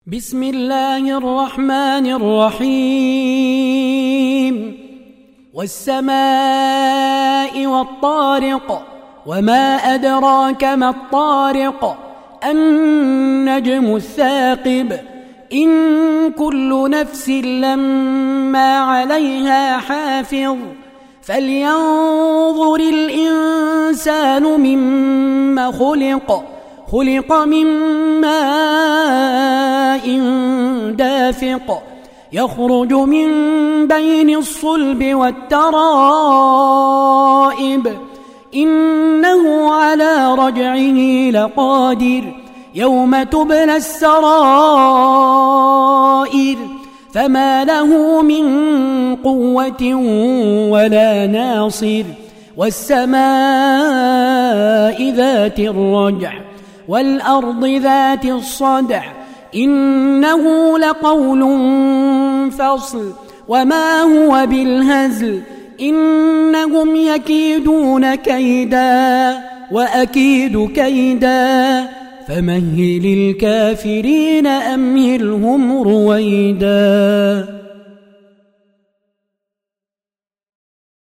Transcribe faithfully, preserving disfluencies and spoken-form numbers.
بسم الله الرحمن الرحيم والسماء والطارق وما أدراك ما الطارق النجم الثاقب إن كل نفس لما عليها حافظ فلينظر الإنسان مما خلق خلق من ماء دافق يخرج من بين الصلب والترائب إنه على رجعه لقادر يوم تبلى السرائر فما له من قوة ولا ناصر والسماء ذات الرجع والأرض ذات الصدع إنه لقول فصل وما هو بالهزل إنهم يكيدون كيدا وأكيد كيدا فمهل الكافرين أمهلهم رويدا.